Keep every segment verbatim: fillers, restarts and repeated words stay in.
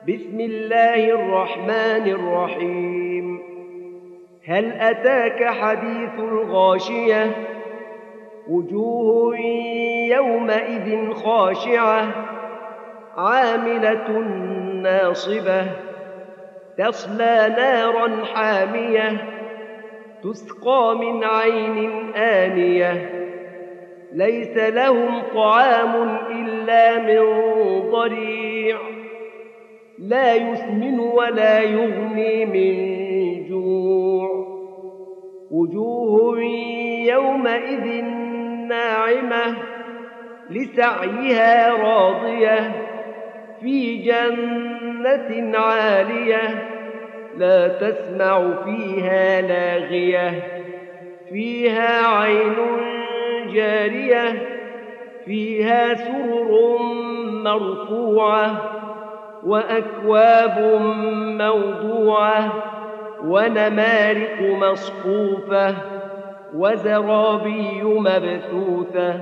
بسم الله الرحمن الرحيم. هل أتاك حديث الغاشية؟ وجوه يومئذ خاشعة عاملة ناصبة تصلى نارا حامية تسقى من عين آنية ليس لهم طعام إلا من ضريع لا يسمن ولا يغني من جوع وجوه يومئذ ناعمة لسعيها راضية في جنة عالية لا تسمع فيها لاغية فيها عين جارية فيها سرر مرفوعة وأكواب موضوعة ونمارق مصفوفة وزرابي مبثوثة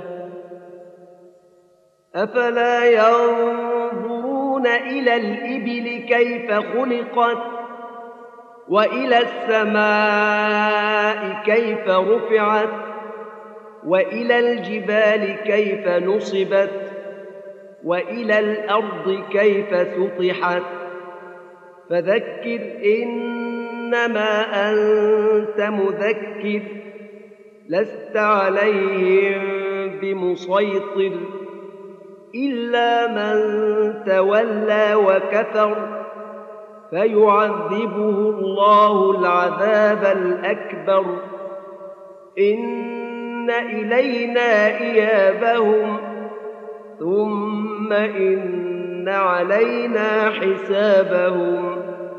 أفلا ينظرون إلى الإبل كيف خلقت وإلى السماء كيف رفعت وإلى الجبال كيف نصبت وإلى الأرض كيف سطحت فذكر إنما أنت مذكر لست عليهم بمسيطر إلا من تولى وكفر فيعذبه الله العذاب الأكبر إن إلينا إيابهم ثم إن علينا حسابهم